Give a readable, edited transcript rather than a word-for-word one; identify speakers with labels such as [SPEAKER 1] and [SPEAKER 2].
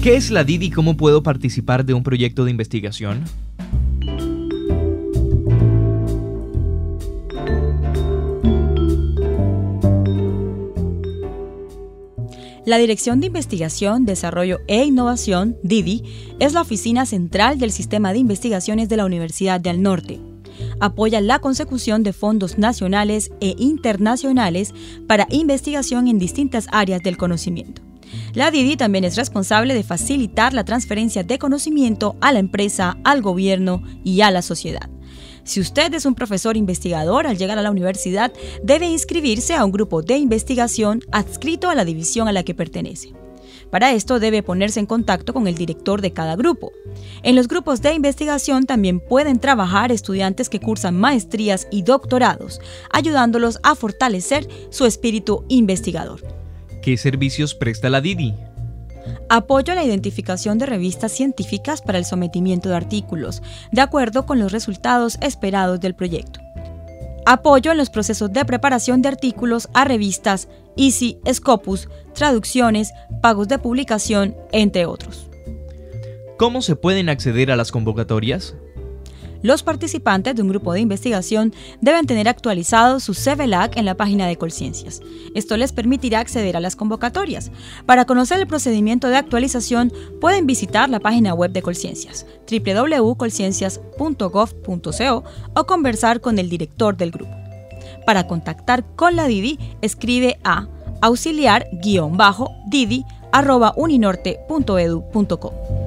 [SPEAKER 1] ¿Qué es la DIDI y cómo puedo participar de un proyecto de investigación?
[SPEAKER 2] La Dirección de Investigación, Desarrollo e Innovación, DIDI, es la oficina central del Sistema de Investigaciones de la Universidad del Norte. Apoya la consecución de fondos nacionales e internacionales para investigación en distintas áreas del conocimiento. La DIDI también es responsable de facilitar la transferencia de conocimiento a la empresa, al gobierno y a la sociedad. Si usted es un profesor investigador, al llegar a la universidad debe inscribirse a un grupo de investigación adscrito a la división a la que pertenece. Para esto debe ponerse en contacto con el director de cada grupo. En los grupos de investigación también pueden trabajar estudiantes que cursan maestrías y doctorados, ayudándolos a fortalecer su espíritu investigador.
[SPEAKER 1] ¿Qué servicios presta la DIDI?
[SPEAKER 2] Apoyo a la identificación de revistas científicas para el sometimiento de artículos, de acuerdo con los resultados esperados del proyecto. Apoyo en los procesos de preparación de artículos a revistas, EASY, Scopus, traducciones, pagos de publicación, entre otros.
[SPEAKER 1] ¿Cómo se pueden acceder a las convocatorias?
[SPEAKER 2] Los participantes de un grupo de investigación deben tener actualizado su CVLAC en la página de Colciencias. Esto les permitirá acceder a las convocatorias. Para conocer el procedimiento de actualización, pueden visitar la página web de Colciencias, www.colciencias.gov.co, o conversar con el director del grupo. Para contactar con la DIDI, escribe a auxiliar-didi@uninorte.edu.co.